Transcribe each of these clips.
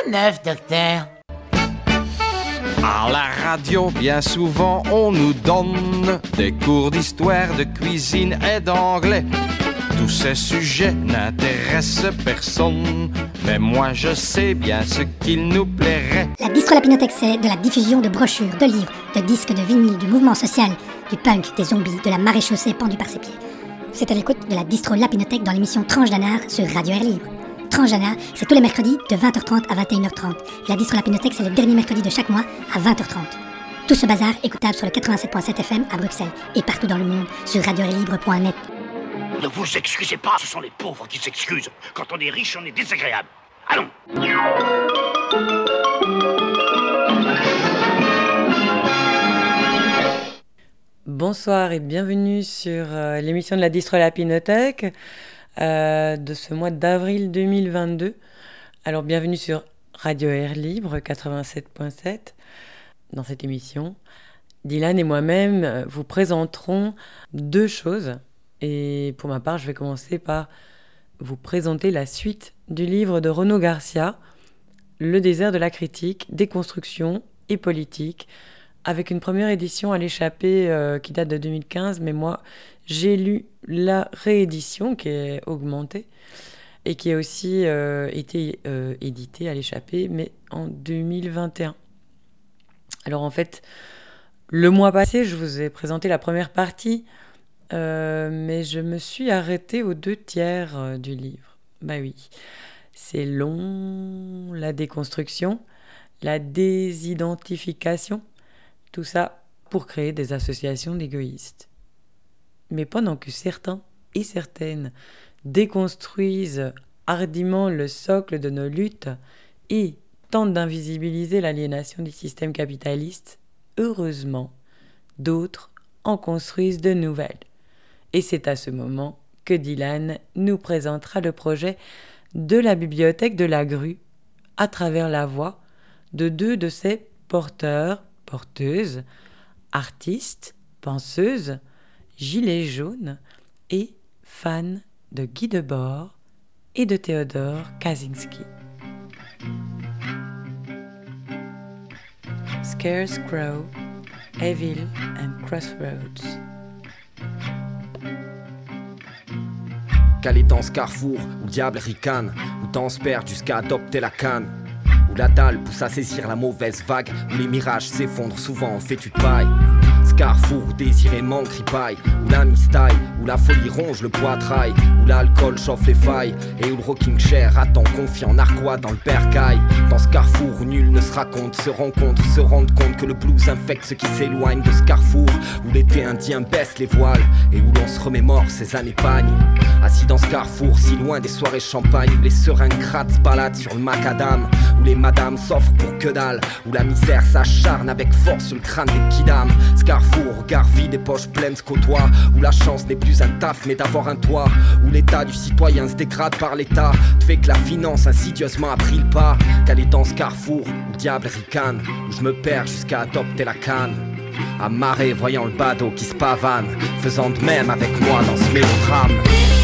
neuf, docteur? À la radio, bien souvent, on nous donne des cours d'histoire, de cuisine et d'anglais. Tous ces sujets n'intéressent personne, mais moi je sais bien ce qu'il nous plairait. La Distro Lapinothèque, c'est de la diffusion de brochures, de livres, de disques, de vinyles, du mouvement social, du punk, des zombies, de la maréchaussée pendue par ses pieds. C'est à l'écoute de la Distro Lapinothèque dans l'émission Tranche d'Anard sur Radio Air Libre. Tranche d'Anard, c'est tous les mercredis de 20h30 à 21h30. Et la Distro Lapinothèque, c'est le dernier mercredi de chaque mois à 20h30. Tout ce bazar écoutable sur le 87.7 FM à Bruxelles et partout dans le monde sur radioairlibre.net. Ne vous excusez pas, ce sont les pauvres qui s'excusent. Quand on est riche, on est désagréable. Allons. Bonsoir et bienvenue sur l'émission de la Distro Lapinothèque de ce mois d'avril 2022. Alors bienvenue sur Radio Air Libre 87.7. Dans cette émission, Dylan et moi-même vous présenterons deux choses. Et pour ma part, je vais commencer par vous présenter la suite du livre de Renaud Garcia, Le désert de la critique, déconstruction et politique, avec une première édition à l'échappée qui date de 2015, mais moi, j'ai lu la réédition qui est augmentée et qui a aussi été éditée à l'échappée, mais en 2021. Alors en fait, le mois passé, je vous ai présenté la première partie, mais je me suis arrêtée aux 2/3 du livre. Bah oui, c'est long, la déconstruction, la désidentification, tout ça pour créer des associations d'égoïstes. Mais pendant que certains et certaines déconstruisent hardiment le socle de nos luttes et tentent d'invisibiliser l'aliénation du système capitaliste, heureusement, d'autres en construisent de nouvelles. Et c'est à ce moment que Dylan nous présentera le projet de la bibliothèque de la Grue à travers la voix de deux de ses porteurs, porteuses, artistes, penseuses, gilets jaunes et fans de Guy Debord et de Théodore Kaczynski. Scarecrow, Evil and Crossroads. Calé dans ce carrefour où le diable ricane, où temps se perd jusqu'à adopter la canne, où la dalle pousse à saisir la mauvaise vague, où les mirages s'effondrent souvent en fétu de paille. Ce carrefour où désiré manque ripaille, où la mistaille, où la folie ronge le poitrail, où l'alcool chauffe les failles et où le rocking chair attend confiant narquois dans le bercail. Dans ce carrefour où nul ne se raconte, se rencontre, se rendre compte que le blues infecte ceux qui s'éloignent de ce carrefour, où l'été indien baisse les voiles et où l'on se remémore ses années pagnes. Assis dans ce carrefour si loin des soirées champagne, où les seringues grattent se baladent sur le macadam, où les madames s'offrent pour que dalle, où la misère s'acharne avec force sur le crâne des kidam. Ce carrefour, regard vide et poches pleines se côtoient, où la chance n'est plus un taf mais d'avoir un toit, où l'état du citoyen se dégrade par l'état, fait que la finance insidieusement a pris le pas. Calé dans ce carrefour où le diable ricane, où je me perds jusqu'à adopter la canne, amarré voyant le badaud qui se pavane, faisant de même avec moi dans ce mélodrame.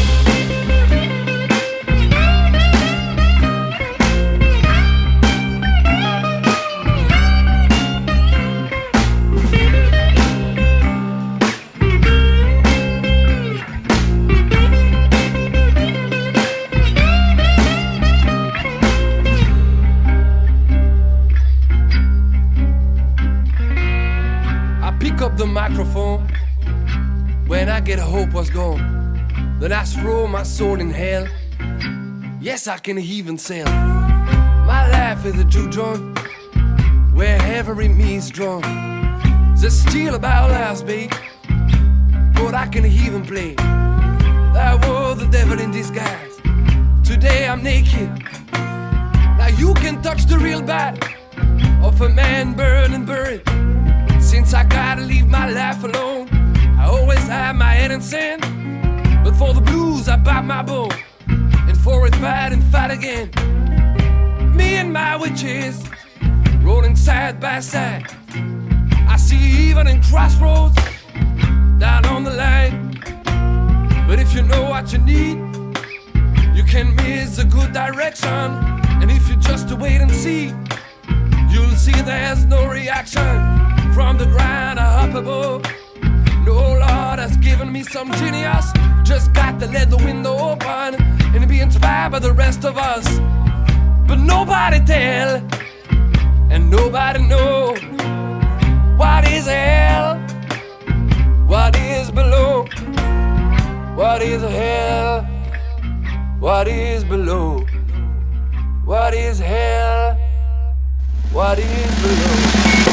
The microphone when I get hope was gone, then I throw my soul in hell. Yes, I can even sell. My life is a juke joint wherever it means drunk. The steel about lies, babe, but I can even play. That was the devil in disguise. Today I'm naked. Now you can touch the real bad of a man burned and buried. Since I gotta leave my life alone, I always have my head in sand. But for the blues I bite my bone, and for it fight and fight again. Me and my witches rolling side by side. I see even in crossroads down on the line. But if you know what you need, you can miss a good direction. And if you just wait and see, see, you'll see there's no reaction from the ground up above. No Lord has given me some genius, just got to let the window open and be inspired by the rest of us. But nobody tell, and nobody know, what is hell, what is below, what is hell, what is below, what is hell, what is below.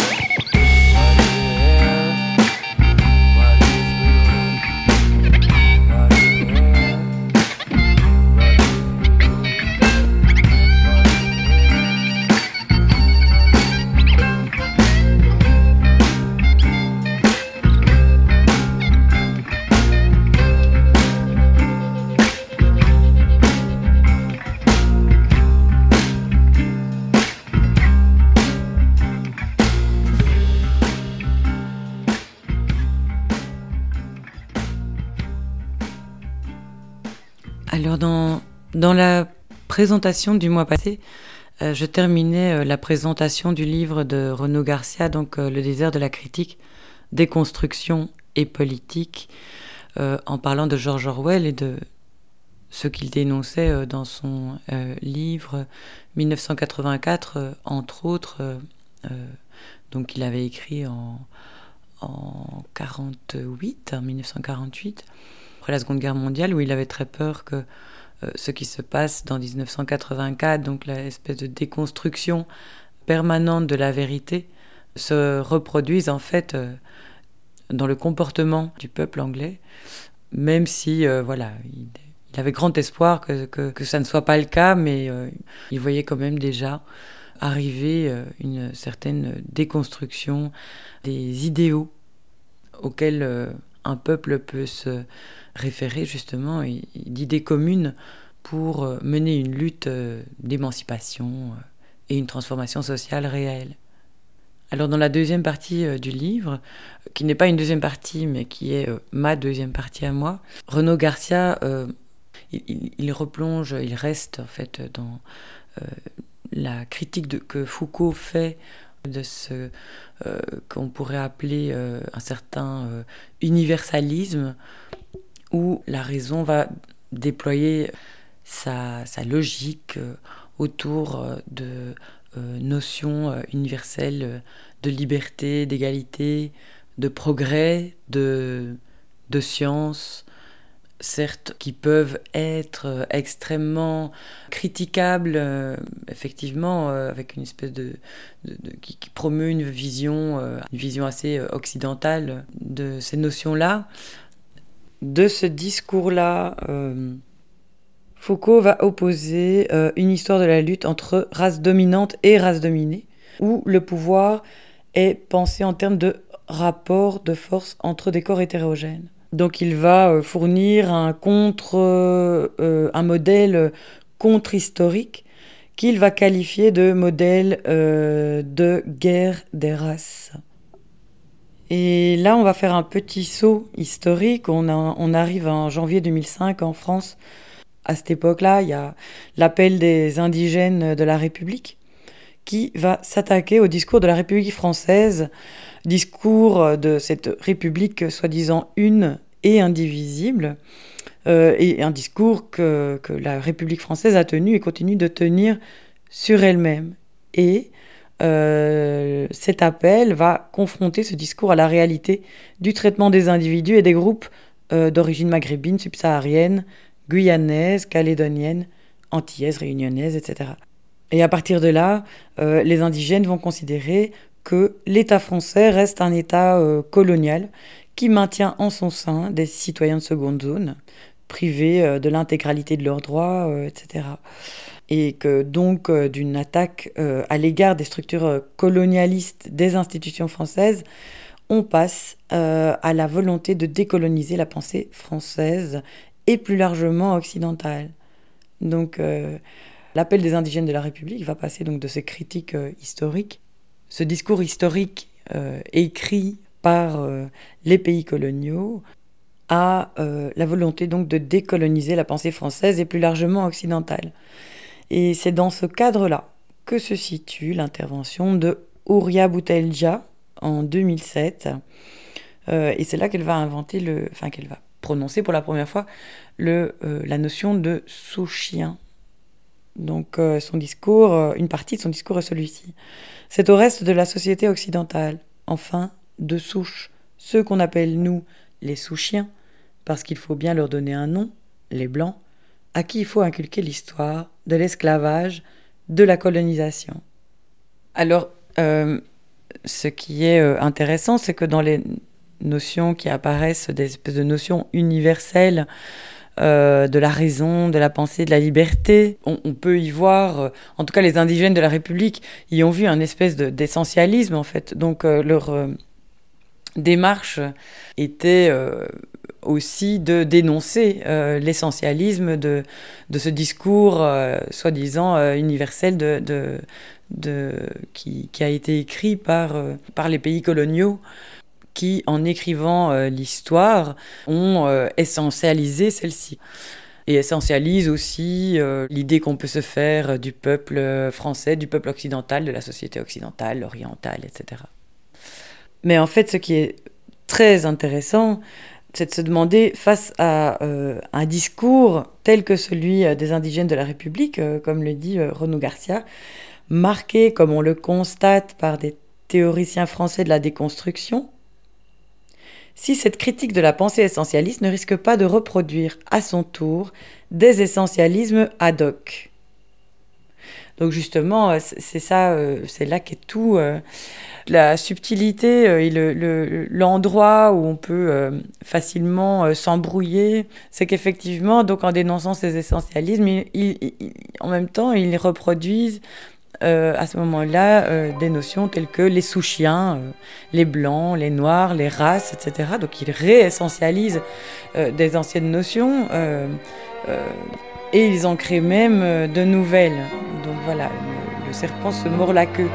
Alors dans la présentation du mois passé, je terminais la présentation du livre de Renaud Garcia, donc Le désert de la critique, déconstruction et politique, en parlant de George Orwell et de ce qu'il dénonçait dans son livre 1984, entre autres, donc il avait écrit en 1948, après la Seconde Guerre mondiale, où il avait très peur que ce qui se passe dans 1984, donc l'espèce de déconstruction permanente de la vérité, se reproduise en fait dans le comportement du peuple anglais, même si il avait grand espoir que ça ne soit pas le cas, mais il voyait quand même déjà arriver une certaine déconstruction des idéaux auxquels un peuple peut se référer justement, d'idées communes pour mener une lutte d'émancipation et une transformation sociale réelle. Alors dans la deuxième partie du livre, qui n'est pas une deuxième partie mais qui est ma deuxième partie à moi, Renaud Garcia, il replonge, il reste en fait dans la critique que Foucault fait de ce qu'on pourrait appeler un certain universalisme, où la raison va déployer sa logique autour de notions universelles de liberté, d'égalité, de progrès, de science, certes, qui peuvent être extrêmement critiquables, effectivement, avec une espèce qui promeut une vision assez occidentale de ces notions-là. De ce discours-là, Foucault va opposer une histoire de la lutte entre race dominante et race dominée, où le pouvoir est pensé en termes de rapport de force entre des corps hétérogènes. Donc il va fournir un modèle contre-historique qu'il va qualifier de modèle de guerre des races. Et là, on va faire un petit saut historique. On arrive en janvier 2005 en France. À cette époque-là, il y a l'appel des indigènes de la République qui va s'attaquer au discours de la République française, discours de cette République soi-disant une et indivisible, et un discours que la République française a tenu et continue de tenir sur elle-même. Et cet appel va confronter ce discours à la réalité du traitement des individus et des groupes d'origine maghrébine, subsaharienne, guyanaise, calédonienne, antillaise, réunionnaise, etc. Et à partir de là, les indigènes vont considérer que l'État français reste un État colonial qui maintient en son sein des citoyens de seconde zone, privés de l'intégralité de leurs droits, etc. Et que donc d'une attaque à l'égard des structures colonialistes des institutions françaises, on passe à la volonté de décoloniser la pensée française et plus largement occidentale. Donc l'appel des indigènes de la République va passer donc de ces critiques historiques, ce discours historique écrit par les pays coloniaux, à la volonté donc de décoloniser la pensée française et plus largement occidentale. Et c'est dans ce cadre-là que se situe l'intervention de Houria Boutelja en 2007. Et c'est là qu'elle va qu'elle va prononcer pour la première fois la notion de sous-chien. Donc son discours, une partie de son discours est celui-ci. C'est au reste de la société occidentale, enfin, de souche, ceux qu'on appelle, nous, les sous-chiens, parce qu'il faut bien leur donner un nom, les Blancs, à qui il faut inculquer l'histoire de l'esclavage, de la colonisation. Alors, ce qui est intéressant, c'est que dans les notions qui apparaissent, des espèces de notions universelles de la raison, de la pensée, de la liberté, on peut y voir, en tout cas les indigènes de la République y ont vu un espèce d'essentialisme en fait. Donc leur démarche était aussi de dénoncer l'essentialisme de ce discours soi-disant universel qui a été écrit par les pays coloniaux, qui, en écrivant l'histoire, ont essentialisé celle-ci. Et essentialisent aussi l'idée qu'on peut se faire du peuple français, du peuple occidental, de la société occidentale, orientale, etc. Mais en fait, ce qui est très intéressant, c'est de se demander, face à un discours tel que celui des indigènes de la République, comme le dit Renaud Garcia, marqué, comme on le constate, par des théoriciens français de la déconstruction, si cette critique de la pensée essentialiste ne risque pas de reproduire à son tour des essentialismes ad hoc. Donc justement, c'est ça, c'est là qu'est tout la subtilité et l'endroit où on peut facilement s'embrouiller. C'est qu'effectivement, donc en dénonçant ces essentialismes, en même temps, ils reproduisent à ce moment-là des notions telles que les sous-chiens, les blancs, les noirs, les races, etc. Donc ils réessentialisent des anciennes notions et ils en créent même de nouvelles. Donc voilà, le serpent se mord la queue.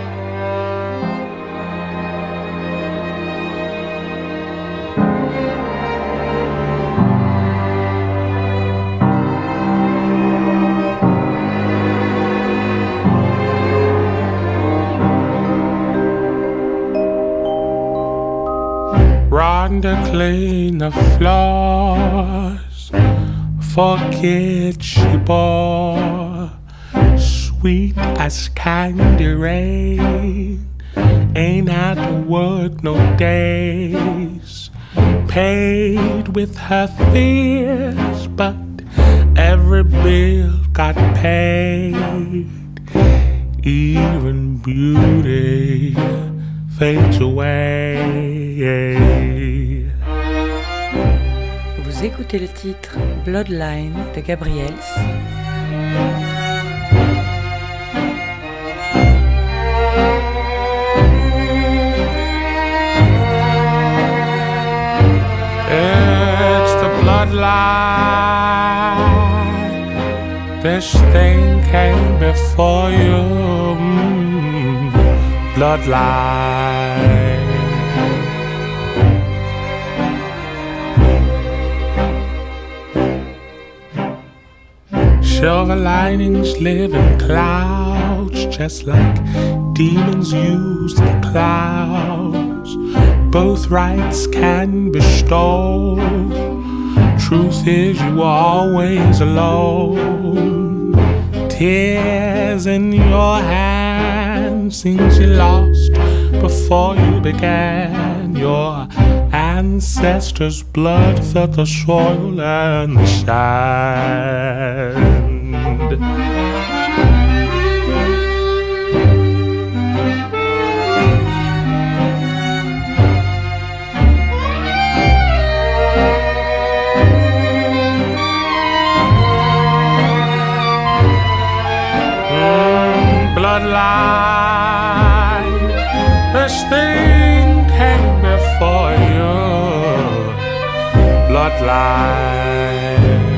To clean the floors, forget she bore, sweet as candy rain, ain't had to work no days, paid with her fears, but every bill got paid, even beauty fades away. Vous écoutez le titre Bloodline de Gabriels. It's the bloodline. This thing came before you. Bloodline. Silver linings live in clouds, just like demons use the clouds. Both rights can bestow. Truth is you were always alone. Tears in your hands, things you lost before you began. Your ancestors' blood fed the soil and the sand. Bloodline, this thing came before you. Bloodline.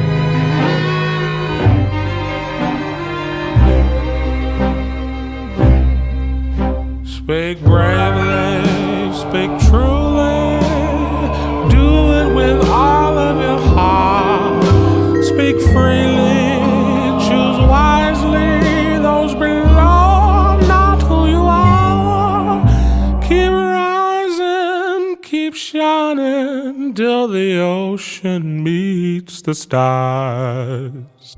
Speak bravely, speak truly, do it with all of your heart. Speak freely, choose wisely, those below till the ocean meets the stars.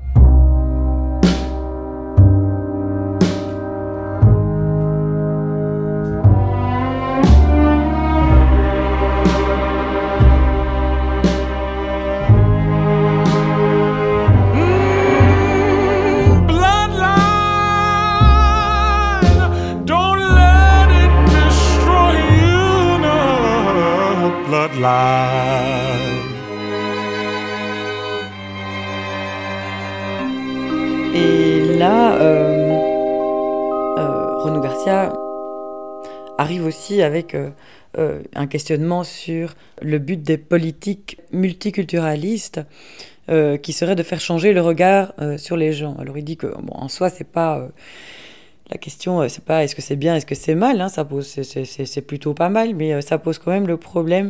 Et là, Renaud Garcia arrive aussi avec un questionnement sur le but des politiques multiculturalistes qui serait de faire changer le regard sur les gens. Alors il dit que en soi, c'est pas... la question, c'est pas est-ce que c'est bien, est-ce que c'est mal, hein, c'est plutôt pas mal, mais ça pose quand même le problème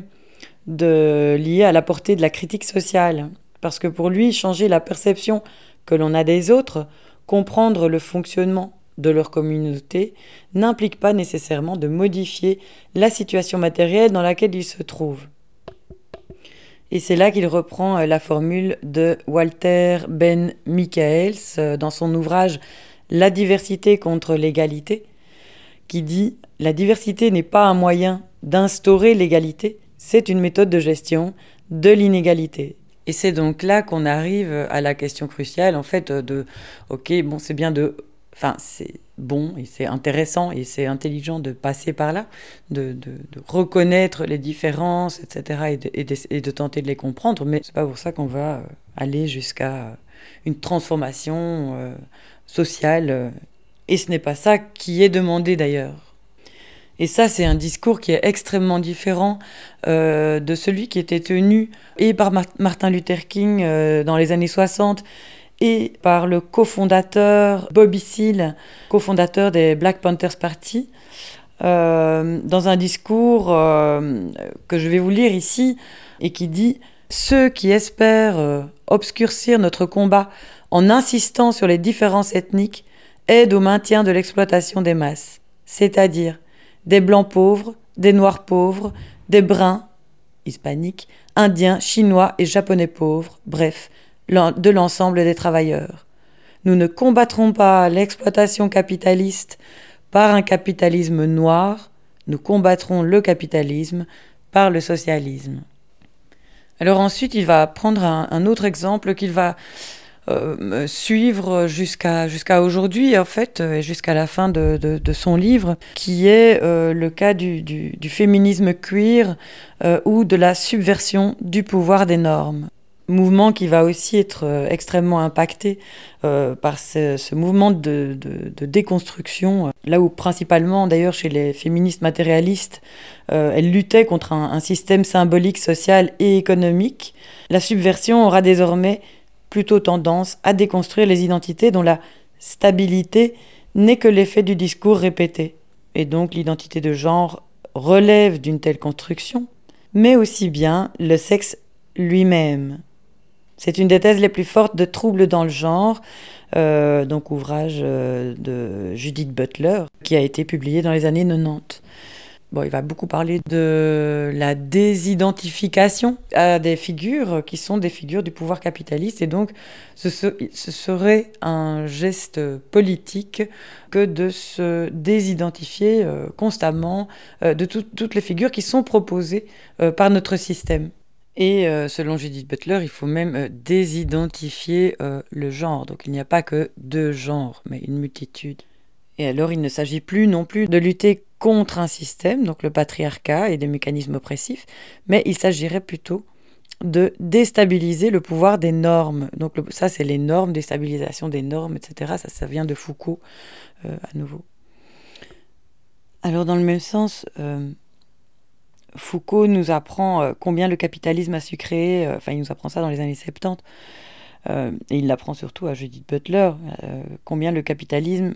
lié à la portée de la critique sociale. Parce que pour lui, changer la perception que l'on a des autres, comprendre le fonctionnement de leur communauté, n'implique pas nécessairement de modifier la situation matérielle dans laquelle ils se trouvent. Et c'est là qu'il reprend la formule de Walter Ben Michaels dans son ouvrage « La diversité contre l'égalité », qui dit « La diversité n'est pas un moyen d'instaurer l'égalité, c'est une méthode de gestion de l'inégalité. » Et c'est donc là qu'on arrive à la question cruciale, en fait, c'est bien c'est bon et c'est intéressant et c'est intelligent de passer par là, de reconnaître les différences, etc., et de tenter de les comprendre, mais c'est pas pour ça qu'on va aller jusqu'à une transformation sociale, et ce n'est pas ça qui est demandé d'ailleurs. Et ça, c'est un discours qui est extrêmement différent de celui qui était tenu et par Martin Luther King dans les années 60 et par le cofondateur Bobby Seale, cofondateur des Black Panthers Party, dans un discours que je vais vous lire ici et qui dit « Ceux qui espèrent obscurcir notre combat en insistant sur les différences ethniques aident au maintien de l'exploitation des masses, c'est-à-dire des blancs pauvres, des noirs pauvres, des bruns, hispaniques, indiens, chinois et japonais pauvres, bref, de l'ensemble des travailleurs. Nous ne combattrons pas l'exploitation capitaliste par un capitalisme noir, nous combattrons le capitalisme par le socialisme. » Alors ensuite, il va prendre un autre exemple qu'il va suivre jusqu'à aujourd'hui, en fait, jusqu'à la fin de son livre, qui est le cas du féminisme queer ou de la subversion du pouvoir des normes. Mouvement qui va aussi être extrêmement impacté par ce mouvement de déconstruction, là où principalement, d'ailleurs, chez les féministes matérialistes, elles luttaient contre un système symbolique, social et économique. La subversion aura désormais plutôt tendance à déconstruire les identités dont la stabilité n'est que l'effet du discours répété. Et donc l'identité de genre relève d'une telle construction, mais aussi bien le sexe lui-même. C'est une des thèses les plus fortes de Troubles dans le genre, donc ouvrage de Judith Butler, qui a été publié dans les années 90. Bon, il va beaucoup parler de la désidentification à des figures qui sont des figures du pouvoir capitaliste, et donc ce serait un geste politique que de se désidentifier constamment de toutes les figures qui sont proposées par notre système. Et selon Judith Butler, il faut même désidentifier le genre. Donc il n'y a pas que deux genres, mais une multitude. Et alors il ne s'agit plus non plus de lutter contre un système, donc le patriarcat et des mécanismes oppressifs, mais il s'agirait plutôt de déstabiliser le pouvoir des normes. Donc ça, c'est les normes, déstabilisation des normes, etc. Ça vient de Foucault, à nouveau. Alors dans le même sens... Foucault nous apprend combien le capitalisme a su créer, il nous apprend ça dans les années 70, et il l'apprend surtout à Judith Butler, combien le capitalisme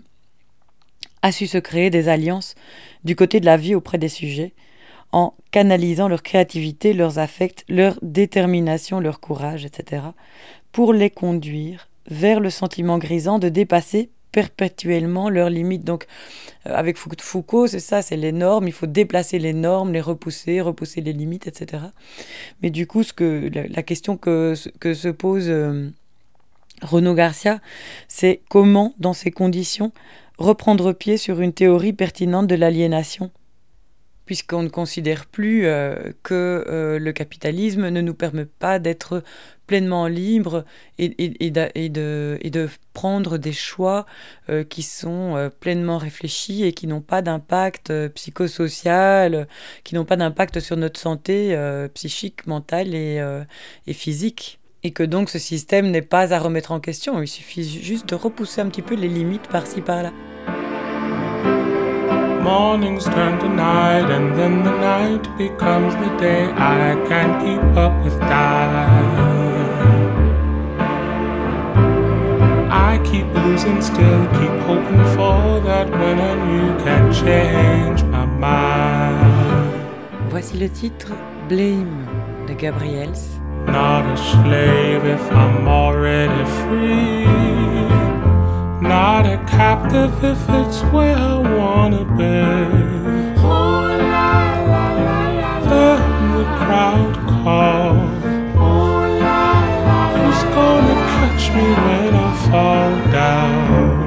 a su se créer des alliances du côté de la vie auprès des sujets, en canalisant leur créativité, leurs affects, leur détermination, leur courage, etc., pour les conduire vers le sentiment grisant de dépasser perpétuellement leurs limites. Donc, avec Foucault, c'est ça, c'est les normes. Il faut déplacer les normes, les repousser les limites, etc. Mais du coup, la question que se pose Renaud Garcia, c'est comment, dans ces conditions, reprendre pied sur une théorie pertinente de l'aliénation, puisqu'on ne considère plus que le capitalisme ne nous permet pas d'être pleinement libres et de prendre des choix qui sont pleinement réfléchis et qui n'ont pas d'impact psychosocial, qui n'ont pas d'impact sur notre santé psychique, mentale et physique. Et que donc ce système n'est pas à remettre en question, il suffit juste de repousser un petit peu les limites par-ci par-là. Mornings turn to night and then the night becomes the day. I can't keep up with time. I keep losing still, keep hoping for that winner you can change my mind. Voici le titre Blame de Gabriels. Not a slave if I'm already free. Not a captive if it's where I wanna be. Then the crowd calls. Who's gonna catch me when I fall down?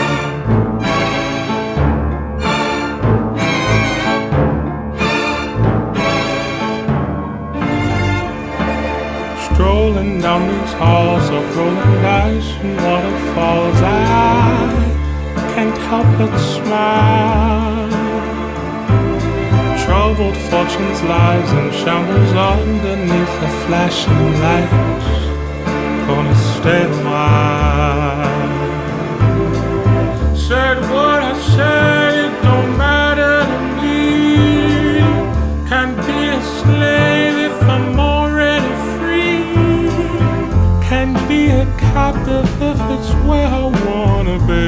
Strolling down these halls of rolling dice and waterfalls, I can't help but smile. Troubled fortunes, lives and shambles underneath the flashing lights. Gonna stay a while. Said what I said, it don't matter to me. Can't be a slave if I'm already free. Can't be a captive if it's where I wanna be.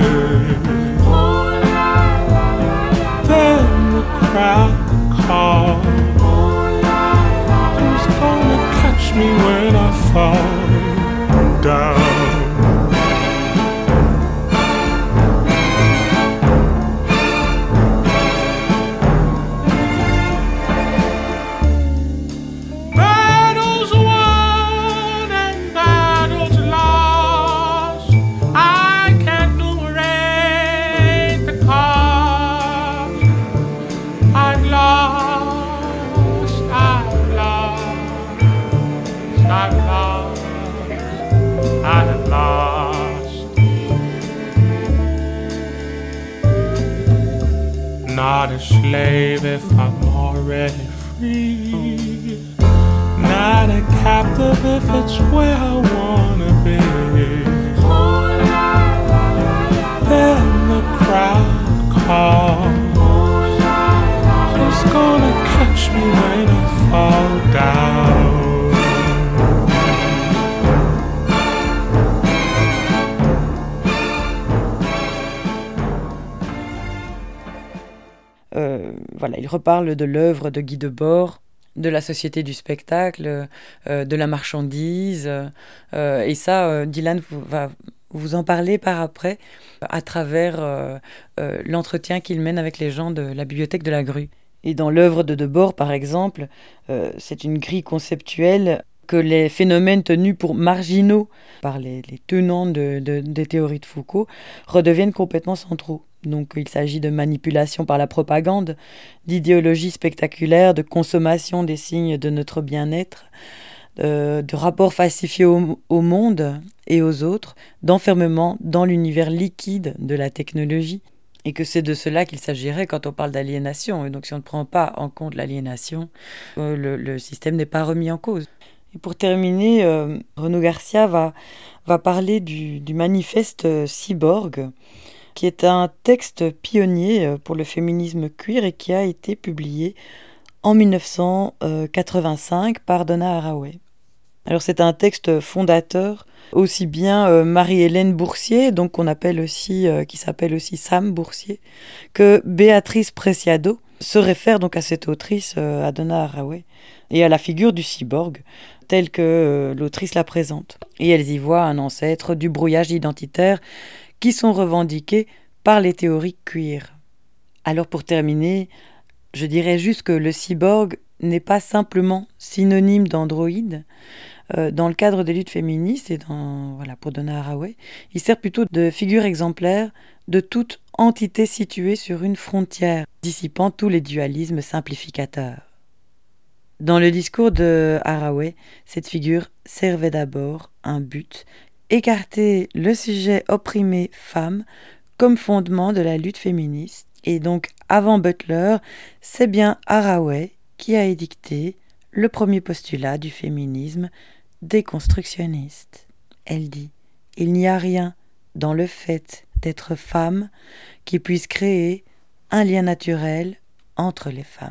Then the crowd calls. Who's gonna catch me when I fall down? Not a slave if I'm already free. Not a captive if it's where I wanna be. Then the crowd calls. Who's gonna catch me when I fall down? Voilà, il reparle de l'œuvre de Guy Debord, de la société du spectacle, de la marchandise. Et ça, Dylan va vous en parler par après, à travers l'entretien qu'il mène avec les gens de la bibliothèque de la Grue. Et dans l'œuvre de Debord, par exemple, c'est une grille conceptuelle que les phénomènes tenus pour marginaux par les tenants des théories de Foucault redeviennent complètement centraux. Donc il s'agit de manipulation par la propagande, d'idéologie spectaculaire, de consommation des signes de notre bien-être, de rapports falsifiés au monde et aux autres, d'enfermement dans l'univers liquide de la technologie. Et que c'est de cela qu'il s'agirait quand on parle d'aliénation. Et donc si on ne prend pas en compte l'aliénation, le système n'est pas remis en cause. Et pour terminer, Renaud Garcia va parler du manifeste Cyborg, qui est un texte pionnier pour le féminisme queer et qui a été publié en 1985 par Donna Haraway. Alors c'est un texte fondateur, aussi bien Marie-Hélène Boursier, donc qu'on appelle aussi, qui s'appelle aussi Sam Boursier, que Béatrice Preciado, se réfère donc à cette autrice, à Donna Haraway, et à la figure du cyborg, telle que l'autrice la présente. Et elles y voient un ancêtre du brouillage identitaire qui sont revendiquées par les théories queer. Alors pour terminer, je dirais juste que le cyborg n'est pas simplement synonyme d'androïde. Dans le cadre des luttes féministes et pour Donna Haraway, il sert plutôt de figure exemplaire de toute entité située sur une frontière, dissipant tous les dualismes simplificateurs. Dans le discours de Haraway, cette figure servait d'abord un but, écarter le sujet opprimé femme comme fondement de la lutte féministe. Et donc, avant Butler, c'est bien Haraway qui a édicté le premier postulat du féminisme déconstructionniste. Elle dit « Il n'y a rien dans le fait d'être femme qui puisse créer un lien naturel entre les femmes. »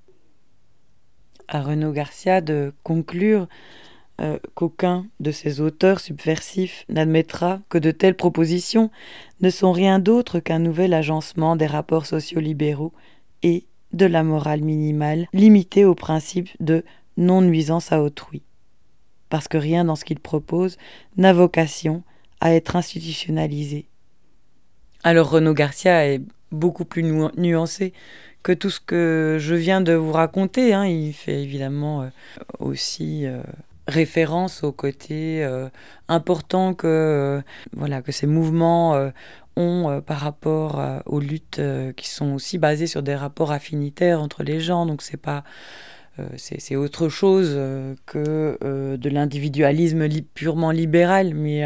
À Renaud Garcia de conclure qu'aucun de ces auteurs subversifs n'admettra que de telles propositions ne sont rien d'autre qu'un nouvel agencement des rapports sociolibéraux et de la morale minimale limitée au principe de non-nuisance à autrui. Parce que rien dans ce qu'il propose n'a vocation à être institutionnalisé. Alors Renaud Garcia est beaucoup plus nuancé que tout ce que je viens de vous raconter. Il fait évidemment aussi référence au côté important que ces mouvements ont par rapport aux luttes qui sont aussi basées sur des rapports affinitaires entre les gens. Donc c'est pas c'est autre chose que de l'individualisme purement libéral, mais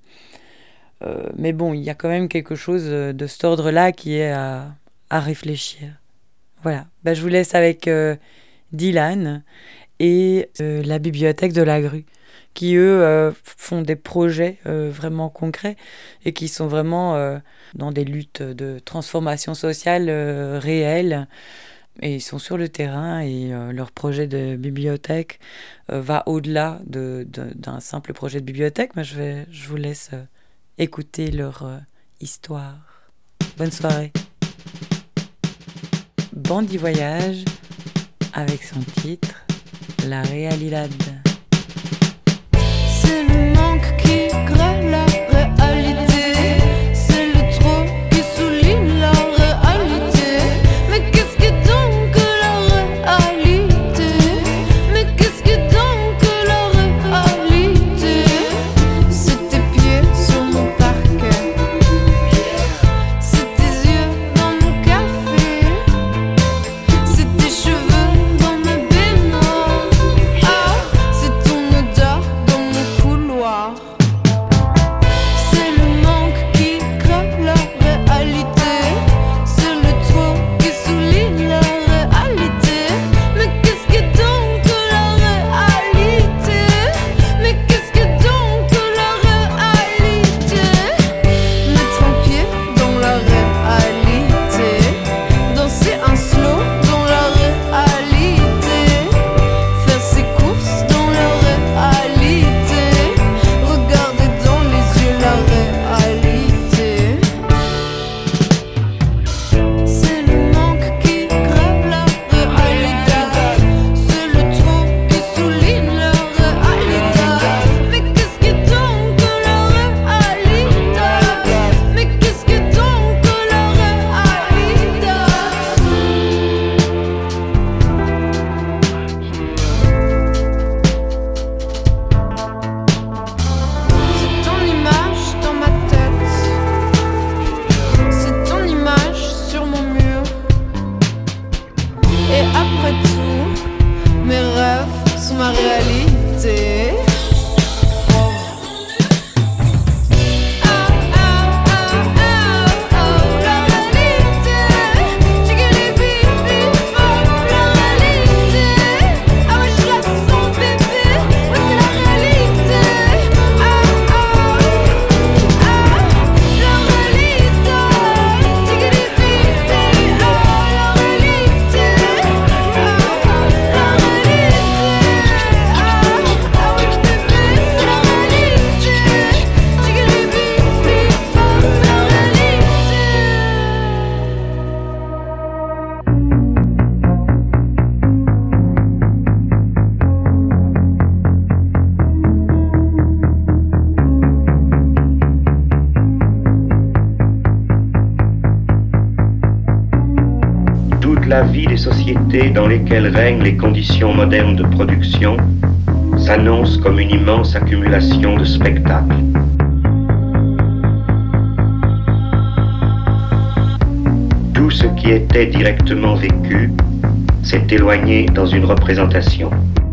bon, il y a quand même quelque chose de cet ordre-là qui est à réfléchir. Voilà, je vous laisse avec Dylan et la bibliothèque de la Grue, qui eux font des projets vraiment concrets et qui sont vraiment dans des luttes de transformation sociale réelles. Et ils sont sur le terrain et leur projet de bibliothèque va au-delà d'un simple projet de bibliothèque. Mais je vous laisse écouter leur histoire. Bonne soirée. Bandit Voyage avec son titre La Realidad. C'est le manque qui crée la réalité. C'est le trop qui souligne la réalité. Mais qu'est-ce que donc la réalité? Mais qu'est-ce que donc la réalité? C'est tes pieds sur mon parquet. C'est tes yeux dans mon café. C'est tes cheveux dans mes baignoires. Ah, c'est ton odeur dans mon couloir. la vie des sociétés dans lesquelles règnent les conditions modernes de production s'annonce comme une immense accumulation de spectacles. Tout ce qui était directement vécu s'est éloigné dans une représentation.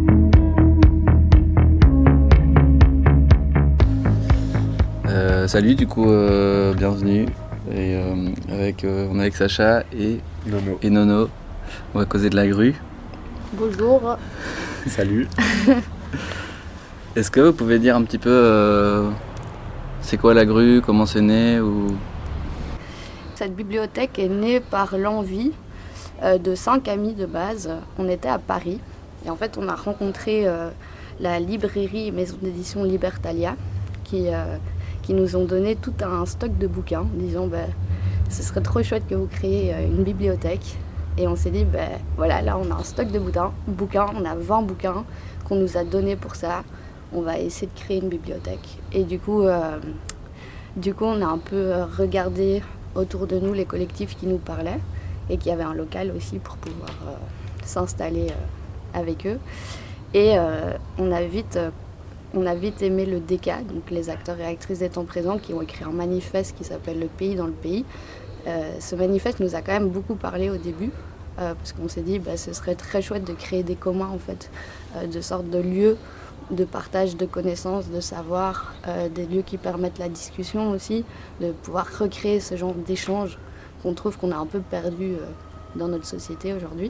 Salut, du coup, bienvenue. Et, on est avec Sacha et Nono. On va causer de la grue. Bonjour. Salut. Est-ce que vous pouvez dire un petit peu c'est quoi la grue, comment c'est né ou... Cette bibliothèque est née par l'envie de 5 amis de base. On était à Paris et en fait on a rencontré la librairie et maison d'édition Libertalia qui nous ont donné tout un stock de bouquins en disant ce serait trop chouette que vous créiez une bibliothèque. Et on s'est dit voilà, là on a un stock de bouquins, on a 20 bouquins qu'on nous a donnés pour ça. On va essayer de créer une bibliothèque. Et du coup on a un peu regardé autour de nous les collectifs qui nous parlaient et qui avaient un local aussi pour pouvoir s'installer avec eux. Et on a vite aimé le DK, donc les acteurs et actrices des temps présents, qui ont écrit un manifeste qui s'appelle Le pays dans le pays. Ce manifeste nous a quand même beaucoup parlé au début, parce qu'on s'est dit ce serait très chouette de créer des communs en fait, de sortes de lieux de partage de connaissances, de savoir, des lieux qui permettent la discussion aussi, de pouvoir recréer ce genre d'échange qu'on trouve qu'on a un peu perdu dans notre société aujourd'hui.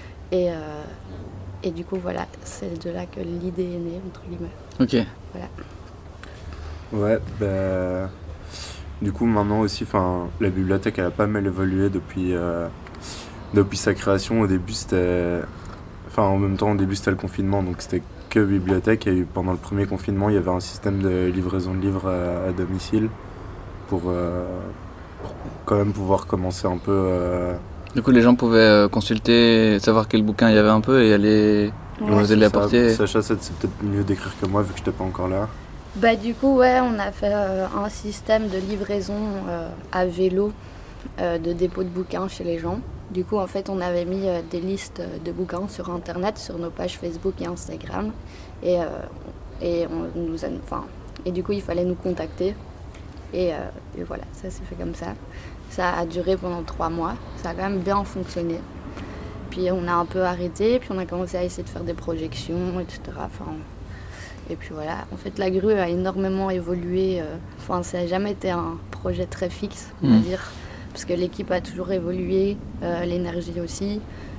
Et du coup, voilà, c'est de là que l'idée est née, entre guillemets. Ok. Voilà. Ouais, du coup, maintenant aussi, la bibliothèque, elle a pas mal évolué depuis sa création. Au début, c'était le confinement, donc c'était que bibliothèque. Et pendant le premier confinement, il y avait un système de livraison de livres à domicile pour quand même pouvoir commencer un peu... Du coup, les gens pouvaient consulter, savoir quel bouquin il y avait un peu et aller vous les apporter. Sacha, c'est peut-être mieux d'écrire que moi vu que je n'étais pas encore là. Du coup, ouais, on a fait un système de livraison à vélo de dépôt de bouquins chez les gens. Du coup, en fait, on avait mis des listes de bouquins sur Internet, sur nos pages Facebook et Instagram. Et du coup, il fallait nous contacter. Et voilà, ça s'est fait comme ça. Ça a duré pendant 3 mois. Ça a quand même bien fonctionné. Puis on a un peu arrêté, puis on a commencé à essayer de faire des projections, etc. Et puis voilà, en fait, la grue a énormément évolué. Ça n'a jamais été un projet très fixe, on va dire. Parce que l'équipe a toujours évolué, l'énergie aussi.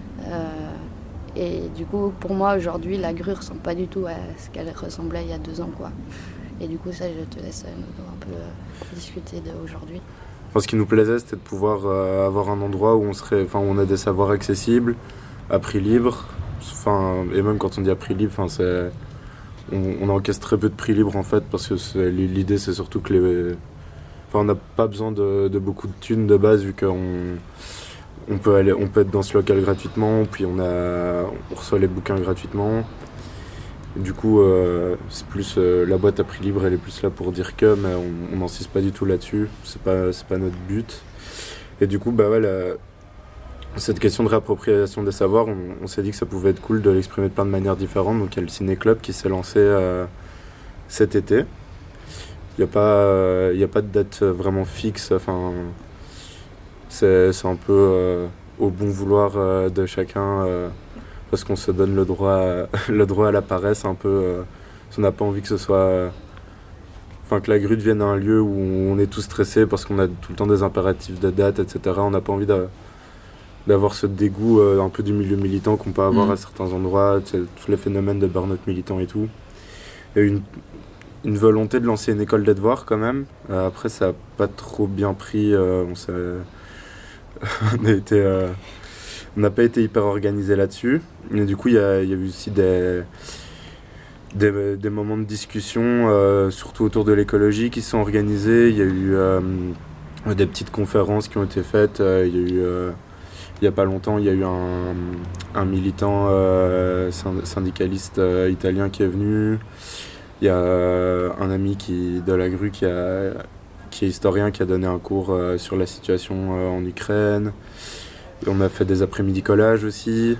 Et du coup, pour moi, aujourd'hui, la grue ne ressemble pas du tout à ce qu'elle ressemblait il y a 2 ans, quoi. Et du coup, ça, je te laisse un peu discuter d'aujourd'hui. Ce qui nous plaisait, c'était de pouvoir avoir un endroit où on a des savoirs accessibles, à prix libre. Et même quand on dit à prix libre, on encaisse très peu de prix libre, en fait, parce que l'idée, c'est surtout que on n'a pas besoin de beaucoup de thunes de base, vu qu'on peut être dans ce local gratuitement, puis on reçoit les bouquins gratuitement. Du coup, c'est plus la boîte à prix libre, elle est plus là pour dire que, mais on n'insiste pas du tout là-dessus. C'est pas notre but. Et du coup, cette question de réappropriation des savoirs, on s'est dit que ça pouvait être cool de l'exprimer de plein de manières différentes. Donc il y a le Ciné-Club qui s'est lancé cet été. Il n'y a pas de date vraiment fixe. C'est un peu au bon vouloir de chacun. Parce qu'on se donne le droit à la paresse un peu. On n'a pas envie que ce soit... que la grue devienne un lieu où on est tous stressés parce qu'on a tout le temps des impératifs de date, etc. On n'a pas envie d'avoir ce dégoût un peu du milieu militant qu'on peut avoir à certains endroits, tous les phénomènes de burn-out militant et tout. Il y a eu une volonté de lancer une école des devoirs quand même. Après, ça n'a pas trop bien pris. On n'a pas été hyper organisé là-dessus. Et du coup, il y a eu aussi des moments de discussion, surtout autour de l'écologie, qui sont organisés. Il y a eu des petites conférences qui ont été faites. Il y a eu, il n'y a pas longtemps, il y a eu un militant syndicaliste italien qui est venu. Il y a un ami de la grue qui est historien, qui a donné un cours sur la situation en Ukraine. Et on a fait des après-midi collages aussi.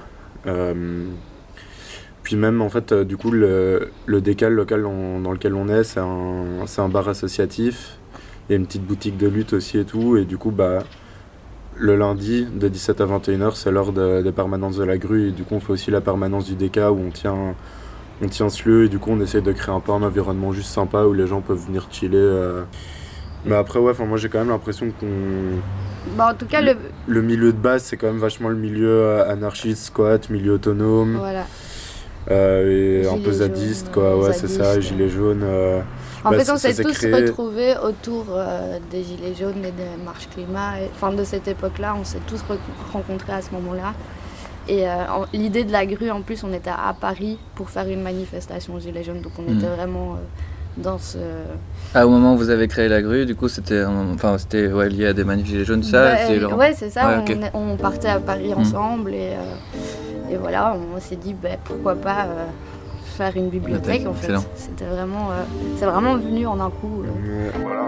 Puis même, en fait, du coup, le décal local dans lequel on est, c'est un bar associatif. Il y a une petite boutique de lutte aussi et tout. Et du coup, le lundi, de 17 à 21h, c'est l'heure des permanences de la grue. Et du coup, on fait aussi la permanence du DK où on tient ce lieu. Et du coup, on essaye de créer un peu un environnement juste sympa où les gens peuvent venir chiller. Mais après, ouais, moi j'ai quand même l'impression en tout cas, le milieu de base, c'est quand même vachement le milieu anarchiste, squat, milieu autonome. Voilà. Et un peu zadiste, quoi. Ouais, c'est ça, gilets jaunes. En fait, on s'est tous retrouvés autour des gilets jaunes et des marches climat. De cette époque-là, on s'est tous rencontrés à ce moment-là. Et l'idée de la grue, en plus, on était à Paris pour faire une manifestation gilets jaunes. Donc on était vraiment dans ce... Au moment où vous avez créé la grue, du coup, c'était lié à des manifs gilets jaunes, ça Ouais, c'est ça. Ouais, okay. On partait à Paris ensemble et voilà, on s'est dit pourquoi pas faire une bibliothèque. En fait, c'est vraiment venu en un coup. Voilà.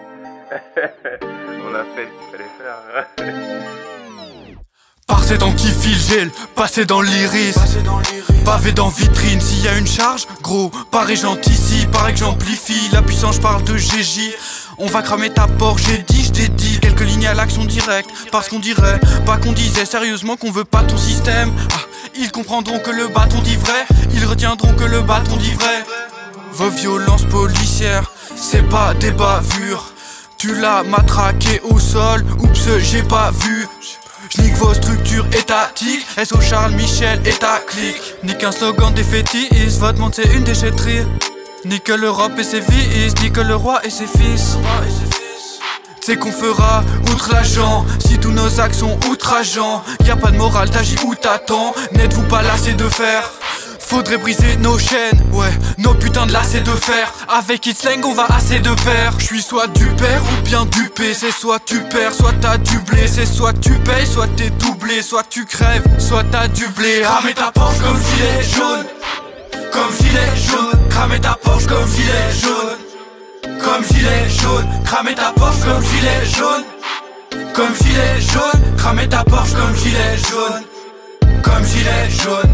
On a fait ce qu'il fallait faire. Passer dans qui file gel, passer dans l'iris, pavé dans vitrine, s'il y a une charge, gros, pareil j'anticipe, pareil que j'amplifie, la puissance je parle de GJ. On va cramer ta porte, je t'ai dit, quelques lignes à l'action directe, parce qu'on dirait, pas qu'on disait sérieusement qu'on veut pas ton système. Ils comprendront que le bâton dit vrai, ils retiendront que le bâton dit vrai. Vos violences policières, c'est pas des bavures, tu l'as matraqué au sol, oups j'ai pas vu. J'nique vos structures étatiques, SO Charles Michel et ta clique. Nique un slogan défaitiste, votre monde c'est une déchetterie. Nique l'Europe et ses vices, nique le roi et ses fils. C'est qu'on fera outre l'agent, si tous nos actes sont outrageants. Y'a pas de morale, t'agis ou t'attends, n'êtes-vous pas lassés de faire? Faudrait briser nos chaînes, ouais, nos putains de lacets de fer. Avec Itzling on va assez de pair. J'suis soit du père ou bien dupé. C'est soit tu perds, soit t'as du blé. C'est soit tu payes, soit t'es doublé. Soit tu crèves, soit t'as du blé. Cramer ta Porsche comme gilet jaune, comme gilet jaune. Cramer ta Porsche comme gilet jaune, comme gilet jaune. Cramer ta Porsche comme gilet jaune, comme gilet jaune. Cramer ta Porsche comme gilet jaune, comme gilet jaune.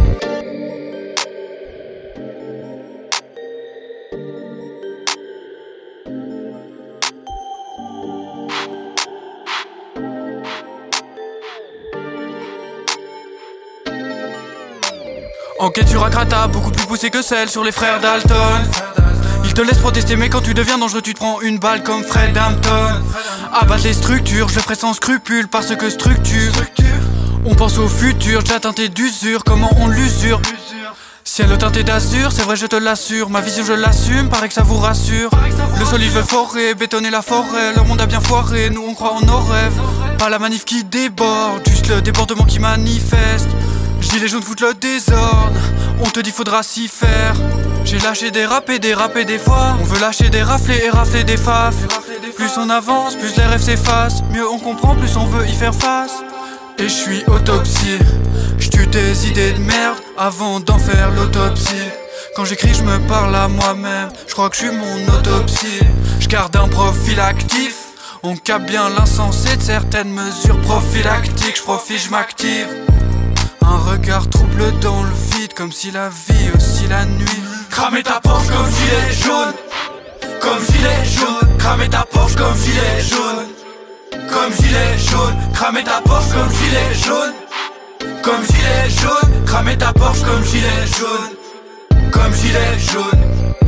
Enquête sur Akrata, beaucoup plus poussée que celle sur les frères Dalton. Ils te laissent protester mais quand tu deviens dangereux tu te prends une balle comme Fred Hampton. Abattre les structures, je le ferai sans scrupule parce que structure. On pense au futur, déjà teinté d'usure, comment on l'usure. Ciel teinté d'azur, c'est vrai je te l'assure. Ma vision je l'assume, paraît que ça vous rassure. Le sol il veut forer, bétonner la forêt. Leur monde a bien foiré, nous on croit en nos rêves. Pas la manif qui déborde, juste le débordement qui manifeste. Gilets jaunes foutent le désordre, on te dit faudra s'y faire. J'ai lâché des râpes et des fois. On veut lâcher des raflés et rafler des faf. Plus on avance, plus les rêves s'effacent. Mieux on comprend, plus on veut y faire face. Et je suis autopsie, je tue des idées de merde avant d'en faire l'autopsie. Quand j'écris je me parle à moi-même, je crois que je suis mon autopsie. Je garde un profil actif, on capte bien l'insensé de certaines mesures prophylactiques. Je profite, je m'active. Un regard trouble dans le vide, comme si la vie aussi la nuit. Cramer ta Porsche comme gilet jaune, comme gilet jaune. Cramer ta Porsche comme gilet jaune, comme gilet jaune. Cramer ta Porsche comme gilet jaune, comme gilet jaune. Cramer ta Porsche comme gilet jaune, comme gilet jaune.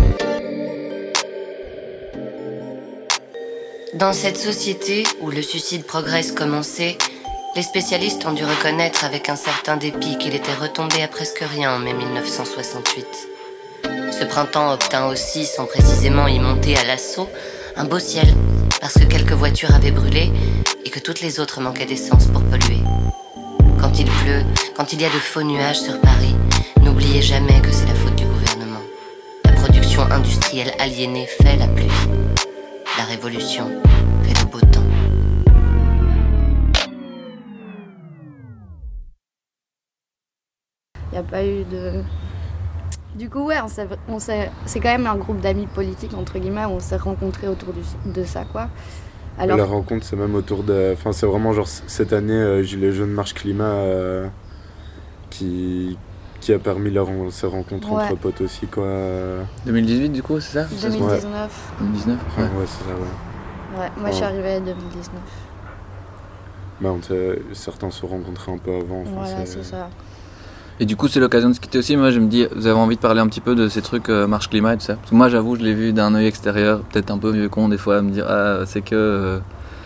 Dans cette société où le suicide progresse comme on sait, les spécialistes ont dû reconnaître avec un certain dépit qu'il était retombé à presque rien en mai 1968. Ce printemps obtint aussi, sans précisément y monter à l'assaut, un beau ciel, parce que quelques voitures avaient brûlé et que toutes les autres manquaient d'essence pour polluer. Quand il pleut, quand il y a de faux nuages sur Paris, n'oubliez jamais que c'est la faute du gouvernement. La production industrielle aliénée fait la pluie. La révolution fait le beau temps. Il n'y a pas eu de... Du coup, ouais, c'est quand même un groupe d'amis politiques, entre guillemets, on s'est rencontrés autour de ça, quoi. Alors, la rencontre, c'est même autour de... Enfin, c'est vraiment genre cette année, Gilets jaunes Marche Climat qui a permis ces rencontres entre potes aussi, quoi. 2018, du coup, c'est ça? 2019. 2019 ouais, c'est ça, ouais. Ouais, moi je suis arrivée en 2019. Certains se rencontraient un peu avant. Voilà, c'est ça. Et du coup, c'est l'occasion de se quitter aussi. Moi, je me dis, vous avez envie de parler un petit peu de ces trucs Marche Climat et tout ça? Parce que moi, j'avoue, je l'ai vu d'un œil extérieur, peut-être un peu vieux con des fois, à me dire, c'est que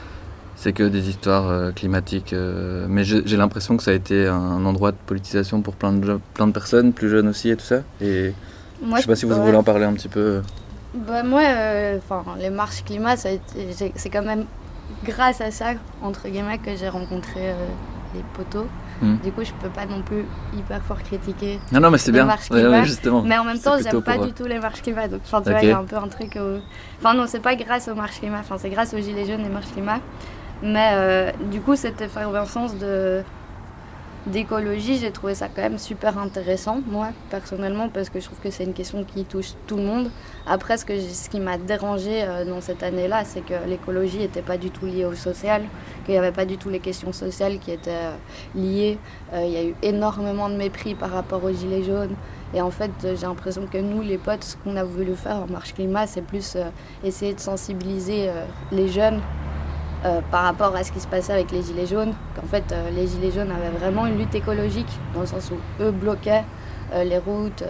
des histoires climatiques. Mais j'ai l'impression que ça a été un endroit de politisation pour plein de personnes, plus jeunes aussi et tout ça. Et moi, je sais pas si vous voulez en parler un petit peu. Moi, les marches climat, c'est quand même grâce à ça, entre guillemets, que j'ai rencontré les poteaux. Du coup, je peux pas non plus hyper fort critiquer non, mais c'est bien. Marches climat. Ouais, justement. Mais en même temps, j'aime pas du tout les marches climat. Donc, tu vois, il y a un peu un truc. Non, c'est pas grâce aux marches climat. C'est grâce aux Gilets jaunes et marches climat. Mais du coup, cette effervescence d'écologie, j'ai trouvé ça quand même super intéressant, moi, personnellement, parce que je trouve que c'est une question qui touche tout le monde. Après, ce qui m'a dérangé dans cette année-là, c'est que l'écologie n'était pas du tout liée au social, qu'il n'y avait pas du tout les questions sociales qui étaient liées. Il y a eu énormément de mépris par rapport aux Gilets jaunes. Et en fait, j'ai l'impression que nous, les potes, ce qu'on a voulu faire en Marche Climat, c'est plus essayer de sensibiliser les jeunes par rapport à ce qui se passait avec les Gilets jaunes, qu'en fait les Gilets jaunes avaient vraiment une lutte écologique, dans le sens où eux bloquaient les routes,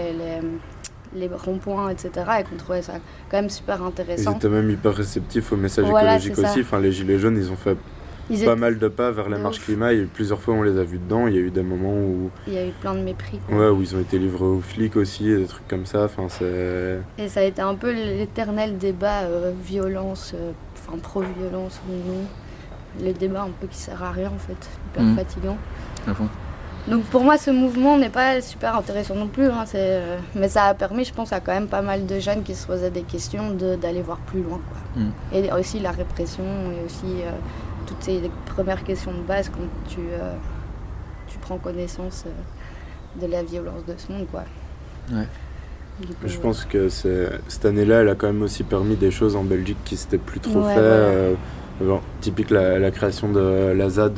les ronds-points, etc. et qu'on trouvait ça quand même super intéressant. Ils étaient même hyper réceptifs au message écologique aussi. Enfin, les Gilets jaunes, ils ont fait pas mal de pas vers la marche climat. Il y a eu plusieurs fois, on les a vus dedans. Il y a eu des moments où... Il y a eu plein de mépris. Quoi. Ouais, où ils ont été livrés aux flics aussi, et des trucs comme ça. Enfin, et ça a été un peu l'éternel débat violence... pro-violence ou non, le débat un peu qui sert à rien en fait, hyper fatigant. Donc pour moi ce mouvement n'est pas super intéressant non plus, mais ça a permis je pense à quand même pas mal de jeunes qui se posaient des questions d'aller voir plus loin quoi. Et aussi la répression et aussi toutes ces premières questions de base quand tu prends connaissance de la violence de ce monde quoi. Ouais. Je pense que cette année-là, elle a quand même aussi permis des choses en Belgique qui s'étaient plus trop fait. Typique la création de la ZAD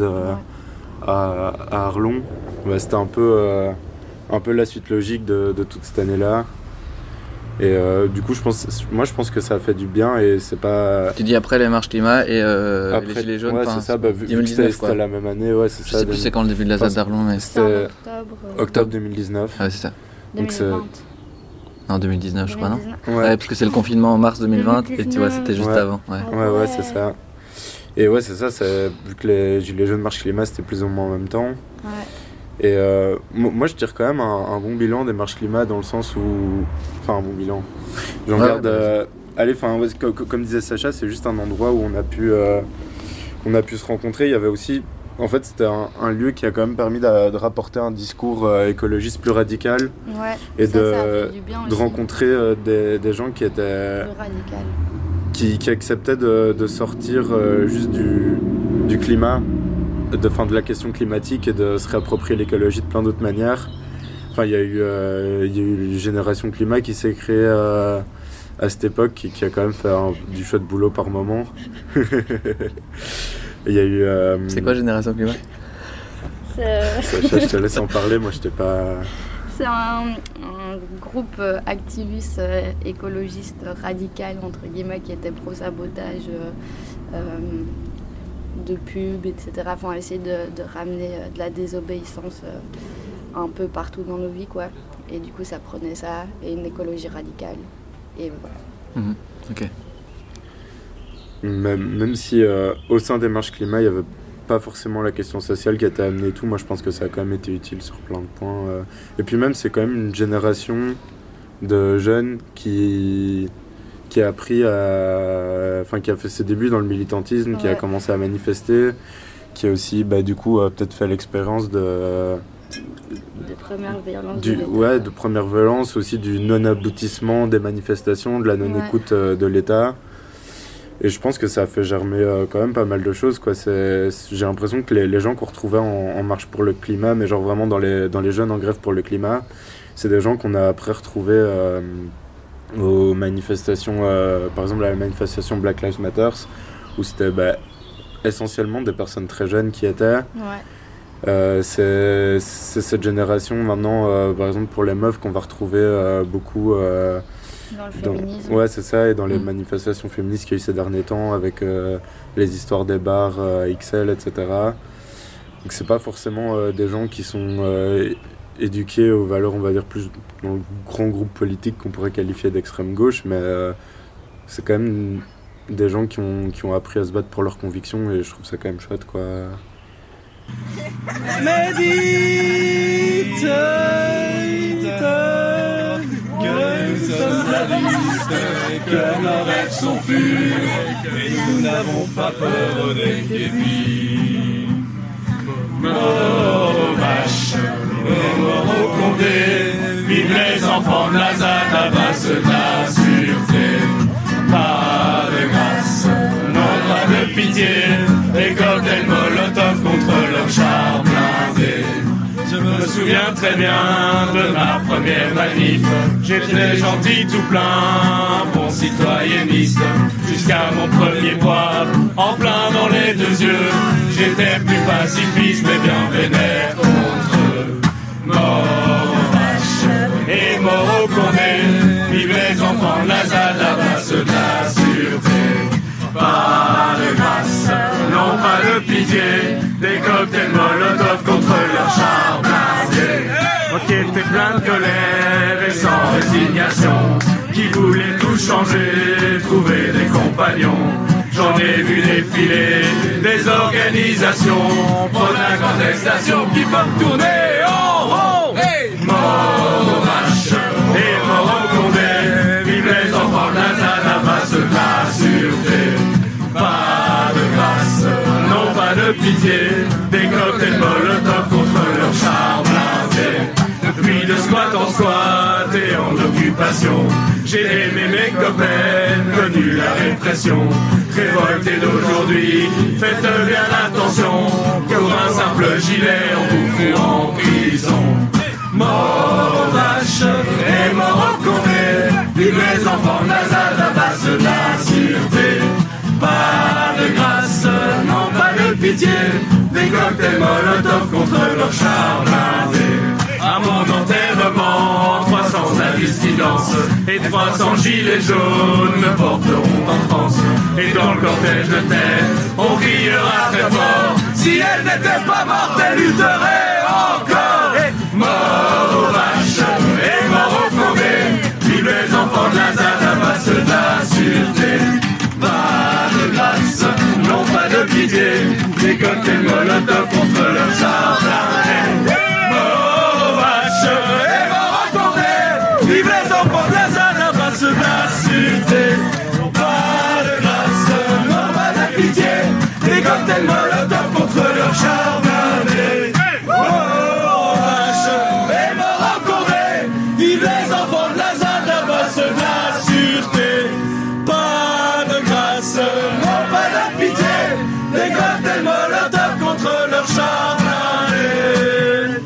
à Arlon. C'était un peu la suite logique de toute cette année-là. Et du coup, je pense que ça a fait du bien et c'est pas... Tu dis après les marches climat et les Gilets jaunes. Ouais, c'est ça, vu que c'était la même année. Ouais, c'est je ça, sais plus c'est quand le début de la ZAD d'Arlon, mais c'était octobre 2019. Ouais, c'est ça. 2020. En 2019, je crois, non? Ouais, parce que c'est le confinement en mars 2020 et tu vois, c'était juste avant. Ouais, c'est ça. Et ouais, c'est ça, vu que les Gilets jaunes marches climat, c'était plus ou moins en même temps. Ouais. Et moi, je tire quand même un bon bilan des marches climat dans le sens où... Enfin, un bon bilan. J'en garde... comme disait Sacha, c'est juste un endroit où on a pu se rencontrer. Il y avait aussi... En fait, c'était un lieu qui a quand même permis de rapporter un discours écologiste plus radical et de rencontrer des gens qui étaient qui acceptaient de sortir juste du climat, de la question climatique et de se réapproprier l'écologie de plein d'autres manières. Enfin, il y a eu Génération Climat qui s'est créée à cette époque, qui a quand même fait du chouette boulot par moment. Il y a eu... C'est quoi Génération Climat? Sacha, je te laisse en parler, moi je t'ai pas... C'est un groupe activiste écologiste radical, entre guillemets, qui était pro-sabotage de pub, etc. Enfin, essayer de ramener de la désobéissance un peu partout dans nos vies, quoi. Et du coup, ça prenait ça, et une écologie radicale. Et voilà. Ok. Même si au sein des marches climat, il n'y avait pas forcément la question sociale qui a été amenée et tout, moi je pense que ça a quand même été utile sur plein de points. Et puis même, c'est quand même une génération de jeunes qui a appris qui a fait ses débuts dans le militantisme, qui a commencé à manifester, qui a aussi du coup peut-être fait l'expérience de première violence de première violence, aussi du non-aboutissement des manifestations, de la non-écoute de l'État. Et je pense que ça a fait germer quand même pas mal de choses, quoi. J'ai l'impression que les gens qu'on retrouvait en marche pour le climat, mais genre vraiment dans les jeunes en grève pour le climat, c'est des gens qu'on a après retrouvés aux manifestations, par exemple la manifestation Black Lives Matter, où c'était essentiellement des personnes très jeunes qui étaient. Ouais. C'est cette génération maintenant, par exemple pour les meufs, qu'on va retrouver beaucoup dans le féminisme. Ouais, c'est ça, et dans les manifestations féministes qu'il y a eu ces derniers temps avec les histoires des bars XL, etc. Donc c'est pas forcément des gens qui sont éduqués aux valeurs, on va dire, plus dans le grand groupe politique qu'on pourrait qualifier d'extrême gauche, mais c'est quand même des gens qui ont appris à se battre pour leurs convictions, et je trouve ça quand même chouette, quoi. Médite que nous sommes adultes et que nos rêves sont purs et nous n'avons pas peur des képis. Mort aux vaches et mort au Condé, vive les enfants de la ZAD, abasse la sûreté. Pas de grâce, non pas de pitié, des cocktails Molotov contre leur char blindé. Je me souviens très bien de ma première manif. J'étais gentil tout plein, bon citoyenniste, jusqu'à mon premier poivre, en plein dans les deux yeux. J'étais plus pacifiste mais bien vénère contre eux. Mort aux vaches et mort au Condé, vive les enfants de la ZAD, abasse la sûreté. Pas de grâce, non pas de pitié, des cocktails Molotov contre leur char blindé. Moi qui étais plein de colère et sans résignation, qui voulait tout changer, trouver des compagnons. J'en ai vu défiler des organisations, pour la contestation qui faut tourner en rond. Mort aux vaches et mort au Condé, vive les enfants de la ZAD, abasse la sûreté. Pas de grâce, non pas de pitié, des cocktails Molotov contre leur char blindé. Depuis de squat en squat et en occupation, j'ai aimé mes copains, connu la répression. Révolté d'aujourd'hui, faites bien attention, pour un simple gilet on vous fout en prison. Mort aux vaches et mort au Condé, vive les enfants de la ZAD, abasse la sûreté. Pas de grâce, non pas de pitié, des cocktails Molotov contre leur char blindé. À mon enterrement, 300 à dissidence et 300 gilets jaunes me porteront en France. Et dans le cortège de tête, on criera très fort, si elle n'était pas morte, elle lutterait encore. Mort aux vaches et mort au Condé, vive les enfants de la ZAD, abasse la sûreté. Pas de grâce, non pas de pitié, des cocktails Molotov contre leur char blindé. Mort aux vaches et mort au Condé, vive les enfants de la ZAD, abasse la sûreté. Pas de grâce, non pas de pitié, des cocktails Molotov contre leur char blindé. Mort aux vaches et mort au Condé, vive les enfants de la ZAD, abasse la sûreté. Pas de grâce, non pas de pitié, des cocktails Molotov contre leur char blindé.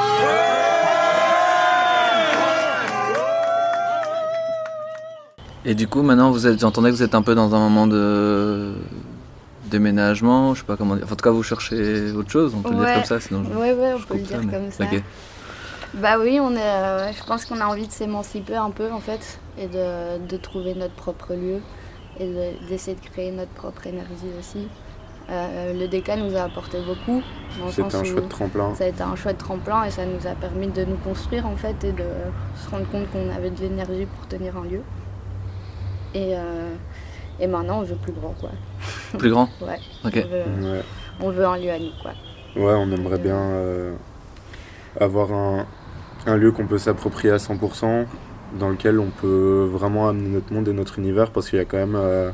Et du coup, maintenant, j'entendais que vous êtes un peu dans un moment de déménagement, je sais pas comment dire. Enfin, en tout cas, vous cherchez autre chose, on peut le dire comme ça, sinon Ouais, on peut le dire comme ça. Okay. Bah oui, je pense qu'on a envie de s'émanciper un peu, en fait, et de trouver notre propre lieu, et d'essayer de créer notre propre énergie aussi. Le DK nous a apporté beaucoup. C'était un chouette tremplin. Ça a été un chouette tremplin et ça nous a permis de nous construire, en fait, et de se rendre compte qu'on avait de l'énergie pour tenir un lieu. Et maintenant, on veut plus grand, quoi. Plus grand ? Ouais. Ok. On veut un lieu à nous, quoi. Ouais, on aimerait bien avoir un lieu qu'on peut s'approprier à 100%, dans lequel on peut vraiment amener notre monde et notre univers, parce qu'il y a quand même...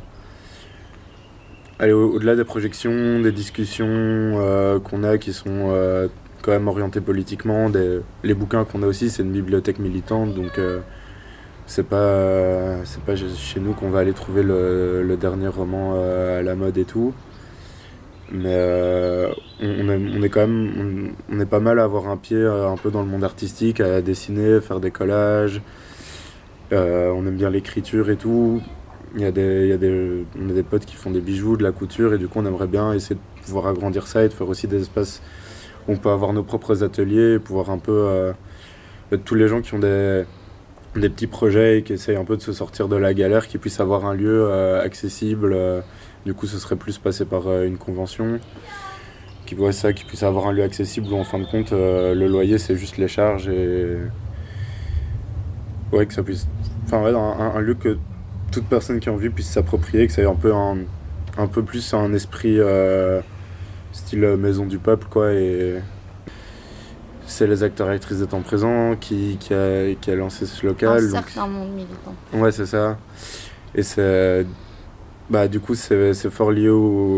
au-delà des projections, des discussions qu'on a qui sont quand même orientées politiquement, les bouquins qu'on a aussi, c'est une bibliothèque militante, donc... c'est pas chez nous qu'on va aller trouver le dernier roman à la mode et tout, mais on est quand même on est pas mal à avoir un pied un peu dans le monde artistique, à dessiner, faire des collages, on aime bien l'écriture et tout, on a des potes qui font des bijoux, de la couture, et du coup on aimerait bien essayer de pouvoir agrandir ça et de faire aussi des espaces où on peut avoir nos propres ateliers, pouvoir un peu tous les gens qui ont des petits projets et qui essayent un peu de se sortir de la galère, qui puissent avoir un lieu accessible. Du coup ce serait plus passé par une convention, qui puisse avoir un lieu accessible où en fin de compte le loyer c'est juste les charges, et que ça puisse, un lieu que toute personne qui a envie puisse s'approprier, que ça ait un peu plus un esprit style maison du peuple, quoi. Et c'est les acteurs et actrices des temps présents qui a lancé ce local. Un certain monde militant. Ouais, c'est ça. Et c'est du coup c'est fort lié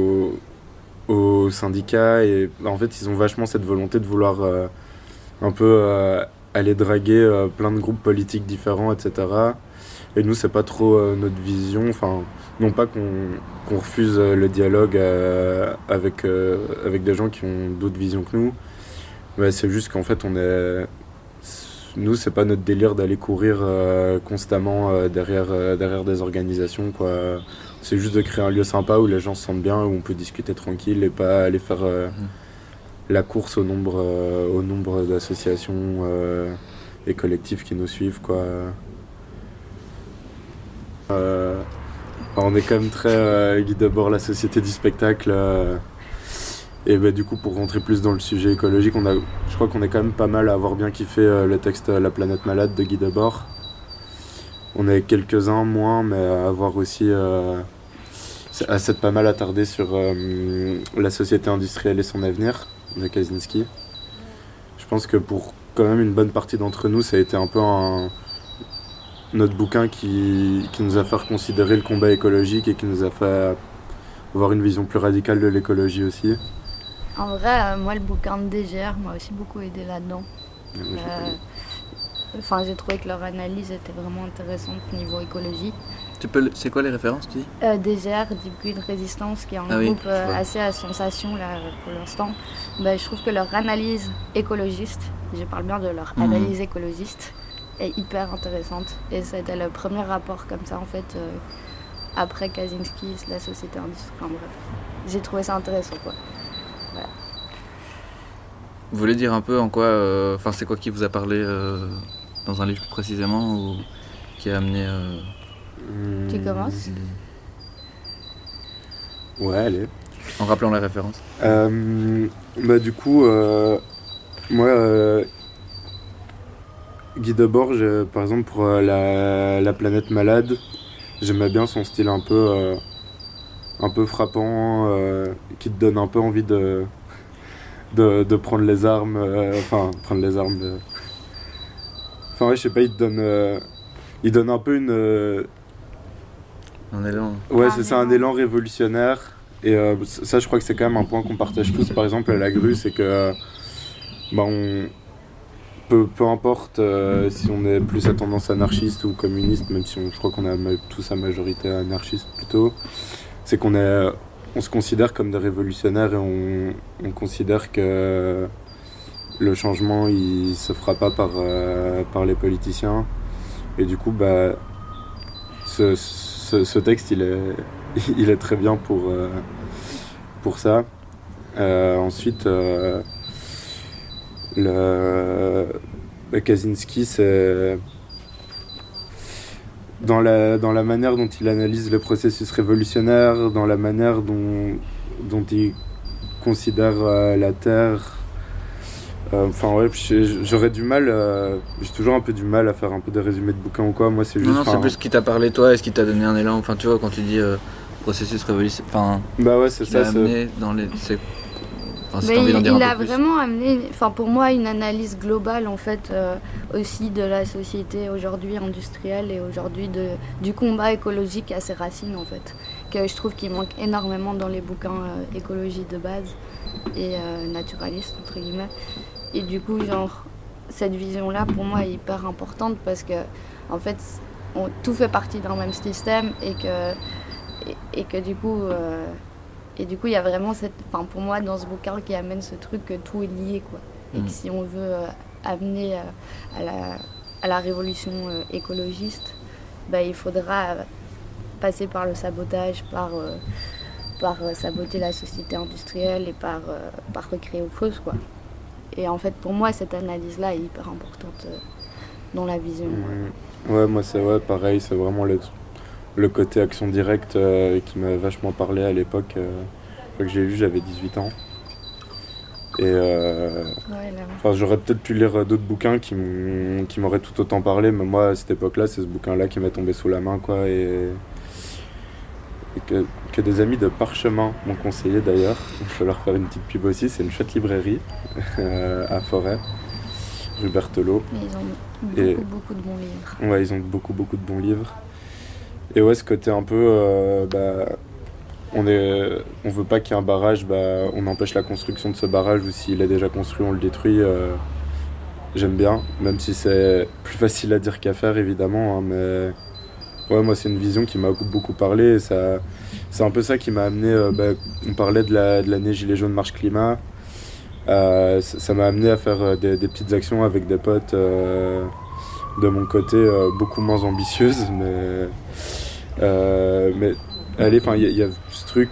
au syndicat, et en fait ils ont vachement cette volonté de vouloir un peu aller draguer plein de groupes politiques différents, etc. Et nous c'est pas trop notre vision, non pas qu'on refuse le dialogue avec des gens qui ont d'autres visions que nous, mais c'est juste qu'en fait nous c'est pas notre délire d'aller courir constamment derrière des organisations, quoi. C'est juste de créer un lieu sympa où les gens se sentent bien, où on peut discuter tranquille et pas aller faire la course au nombre d'associations et collectifs qui nous suivent, quoi. On est quand même très Guy Debord, la société du spectacle. Et du coup, pour rentrer plus dans le sujet écologique, je crois qu'on est quand même pas mal à avoir bien kiffé le texte La planète malade de Guy Debord. On est quelques-uns moins, mais à avoir aussi à s'être pas mal attardé sur la société industrielle et son avenir de Kaczynski. Je pense que pour quand même une bonne partie d'entre nous, ça a été un peu notre bouquin qui nous a fait reconsidérer le combat écologique et qui nous a fait avoir une vision plus radicale de l'écologie aussi. En vrai, moi le bouquin de DGR m'a aussi beaucoup aidé là-dedans. J'ai trouvé que leur analyse était vraiment intéressante au niveau écologie. C'est quoi les références, tu dis DGR, Deep Green Resistance, qui est un groupe assez à sensation là, pour l'instant. Je trouve que leur analyse écologiste, je parle bien de leur analyse écologiste, est hyper intéressante. Et c'était le premier rapport comme ça, en fait, après Kaczynski, la société industrielle. Bref, j'ai trouvé ça intéressant, quoi. Voilà. Vous voulez dire un peu en quoi, c'est quoi qui vous a parlé dans un livre plus précisément, ou qui a amené... Tu commences ? Ouais, allez. En rappelant la référence. Du coup, moi, Guy Debord, par exemple, pour la planète malade, j'aimais bien son style un peu frappant, qui te donne un peu envie de prendre les armes, prendre les armes je sais pas, il donne un peu un élan. Ouais, c'est ça, un élan révolutionnaire. Et ça, je crois que c'est quand même un point qu'on partage tous, par exemple, à la grue, c'est que peu importe si on est plus à tendance anarchiste ou communiste, même si je crois qu'on est tous à majorité anarchiste plutôt, c'est qu'on se considère comme des révolutionnaires, et on considère que le changement il se fera pas par les politiciens. Et du coup ce texte il est très bien pour ça. Ensuite Kaczynski, c'est dans la manière dont il analyse le processus révolutionnaire, dans la manière dont il considère la Terre. J'aurais du mal, j'ai toujours un peu du mal à faire un peu des résumés de bouquins ou quoi. Moi, c'est juste. Non, c'est plus ce qui t'a parlé toi et ce qui t'a donné un élan. Tu vois, quand tu dis processus révolutionnaire. C'est ça. Amené dans les. Il a vraiment amené, pour moi, une analyse globale en fait aussi de la société aujourd'hui industrielle et aujourd'hui du combat écologique à ses racines en fait, que je trouve qu'il manque énormément dans les bouquins écologie de base et naturalistes entre guillemets. Et du coup, cette vision-là pour moi est hyper importante parce que en fait, tout fait partie d'un même système et que du coup. Et du coup, il y a vraiment pour moi, dans ce bouquin, qui amène ce truc que tout est lié, quoi. Et que si on veut amener à la révolution écologiste, il faudra passer par le sabotage, par saboter la société industrielle et par recréer autre chose, quoi. Et en fait, pour moi, cette analyse-là est hyper importante dans la vision. Ouais, moi, c'est pareil, c'est vraiment le côté action directe qui m'a vachement parlé à l'époque. Que j'ai lu, j'avais 18 ans. Et j'aurais peut-être pu lire d'autres bouquins qui m'auraient tout autant parlé, mais moi, à cette époque-là, c'est ce bouquin-là qui m'est tombé sous la main, quoi. Et que des amis de Parchemin m'ont conseillé d'ailleurs. Je vais leur faire une petite pub aussi, c'est une chouette librairie à Forêt, rue Berthelot. Et ils ont beaucoup de bons livres. Ouais, ils ont beaucoup de bons livres. Et ouais, ce côté un peu, on veut pas qu'il y ait un barrage, on empêche la construction de ce barrage, ou s'il est déjà construit, on le détruit. J'aime bien, même si c'est plus facile à dire qu'à faire évidemment, hein, mais ouais, moi c'est une vision qui m'a beaucoup parlé, et c'est un peu ça qui m'a amené, on parlait de l'année Gilets jaunes Marche Climat, ça m'a amené à faire des petites actions avec des potes de mon côté, beaucoup moins ambitieuses, mais allez, enfin il y a ce truc,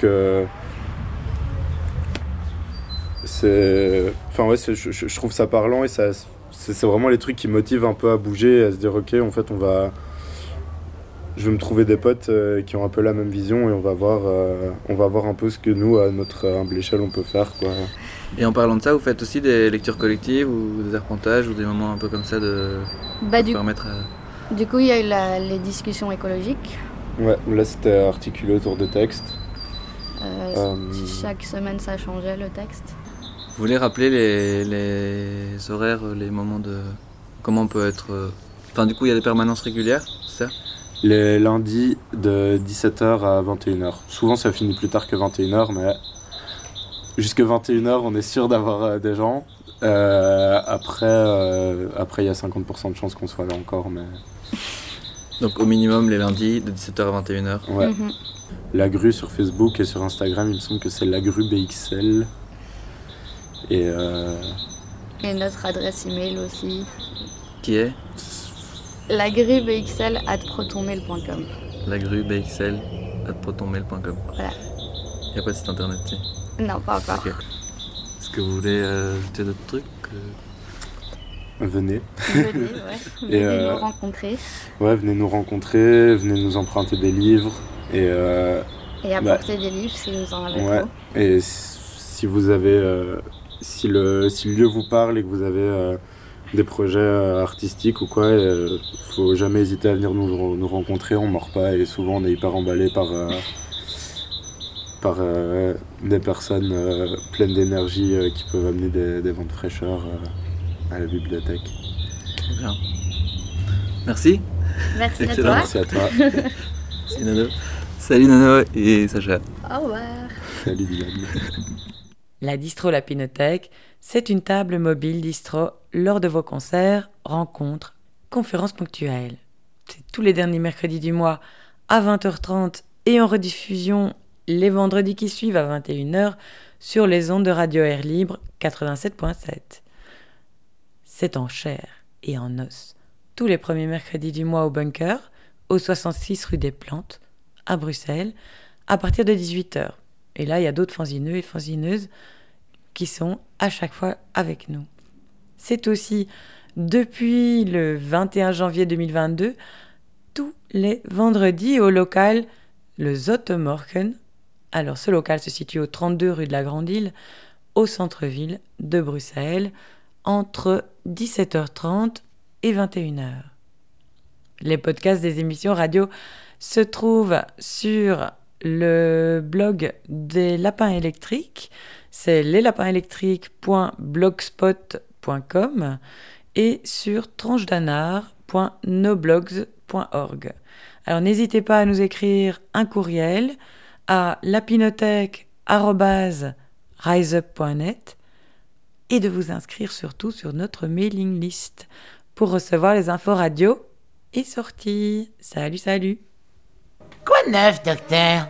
je trouve ça parlant, et c'est vraiment les trucs qui motivent un peu à bouger, à se dire ok, en fait je vais me trouver des potes qui ont un peu la même vision, et on va voir un peu ce que nous, à notre humble échelle, on peut faire, quoi. Et en parlant de ça, vous faites aussi des lectures collectives ou des arpentages ou des moments un peu comme ça de permettre à... Du coup, il y a eu les discussions écologiques. Ouais, là c'était articulé autour de textes. Chaque semaine ça changeait le texte. Vous voulez rappeler les horaires, les moments de... Comment on peut être... Enfin, du coup, il y a des permanences régulières, c'est ça ? Les lundis de 17h à 21h. Souvent ça finit plus tard que 21h, mais jusque 21h on est sûr d'avoir des gens. Après il y a 50% de chances qu'on soit là encore, mais... Donc au minimum les lundis de 17h à 21h. Ouais. La Grue sur Facebook et sur Instagram, il me semble que c'est la Grue BXL. Et notre adresse email aussi. Qui est lagrubxl@protonmail.com. lagrubxl@protonmail.com. Voilà. Il n'y a pas de site internet, si? Non, pas encore. Okay. Est-ce que vous voulez ajouter d'autres trucs Venez. Venez nous rencontrer. Ouais, venez nous rencontrer, venez nous emprunter des livres. Et apporter des livres si vous en avez trop. Et si vous avez... si le lieu vous parle et que vous avez... des projets artistiques ou quoi, faut jamais hésiter à venir nous rencontrer, on mord pas, et souvent on est hyper emballé par des personnes pleines d'énergie qui peuvent amener des vents de fraîcheur à la bibliothèque. Très bien. Merci. Merci à toi. Merci à toi. Salut Nono. Salut Nono et Sacha. Au revoir. Salut Dylan. La distro Lapinothèque, c'est une table mobile distro lors de vos concerts, rencontres, conférences ponctuelles. C'est tous les derniers mercredis du mois à 20h30 et en rediffusion les vendredis qui suivent à 21h sur les ondes de Radio Air Libre 87.7. C'est en chair et en os. Tous les premiers mercredis du mois au Bunker, au 66 rue des Plantes, à Bruxelles, à partir de 18h. Et là, il y a d'autres fanzineux et fanzineuses qui sont à chaque fois avec nous. C'est aussi, depuis le 21 janvier 2022, tous les vendredis au local le Zotemorken. Alors, ce local se situe au 32 rue de la Grande Île, au centre-ville de Bruxelles, entre 17h30 et 21h. Les podcasts des émissions radio se trouvent sur le blog des Lapins Électriques, c'est leslapinsélectriques.blogspot.com et sur tranchedanard.noblogs.org. Alors n'hésitez pas à nous écrire un courriel à lapinothèque@riseup.net et de vous inscrire surtout sur notre mailing list pour recevoir les infos radio et sorties. Salut, salut. Quoi de neuf, docteur?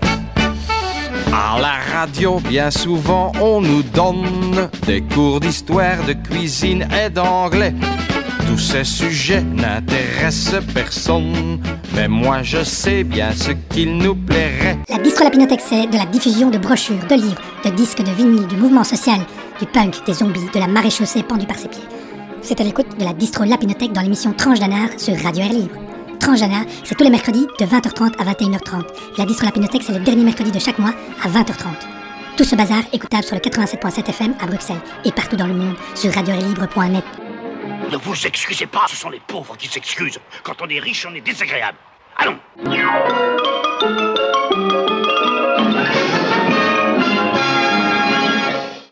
À la radio, bien souvent, on nous donne des cours d'histoire, de cuisine et d'anglais. Tout Tous ces sujets n'intéressent personne, mais moi je sais bien ce qu'il nous plairait. La Distro Lapinothèque, c'est de la diffusion de brochures, de livres, de disques de vinyle, du mouvement social, du punk, des zombies, de la maréchaussée pendue par ses pieds. C'est à l'écoute de la Distro Lapinothèque dans l'émission Tranche d'Anard sur Radio Air Libre. Tranche d'Anard, c'est tous les mercredis de 20h30 à 21h30. Et la Distro Lapinothèque, c'est le dernier mercredi de chaque mois à 20h30. Tout ce bazar écoutable sur le 87.7 FM à Bruxelles et partout dans le monde sur radioairlibre.net. Ne vous excusez pas, ce sont les pauvres qui s'excusent. Quand on est riche, on est désagréable. Allons!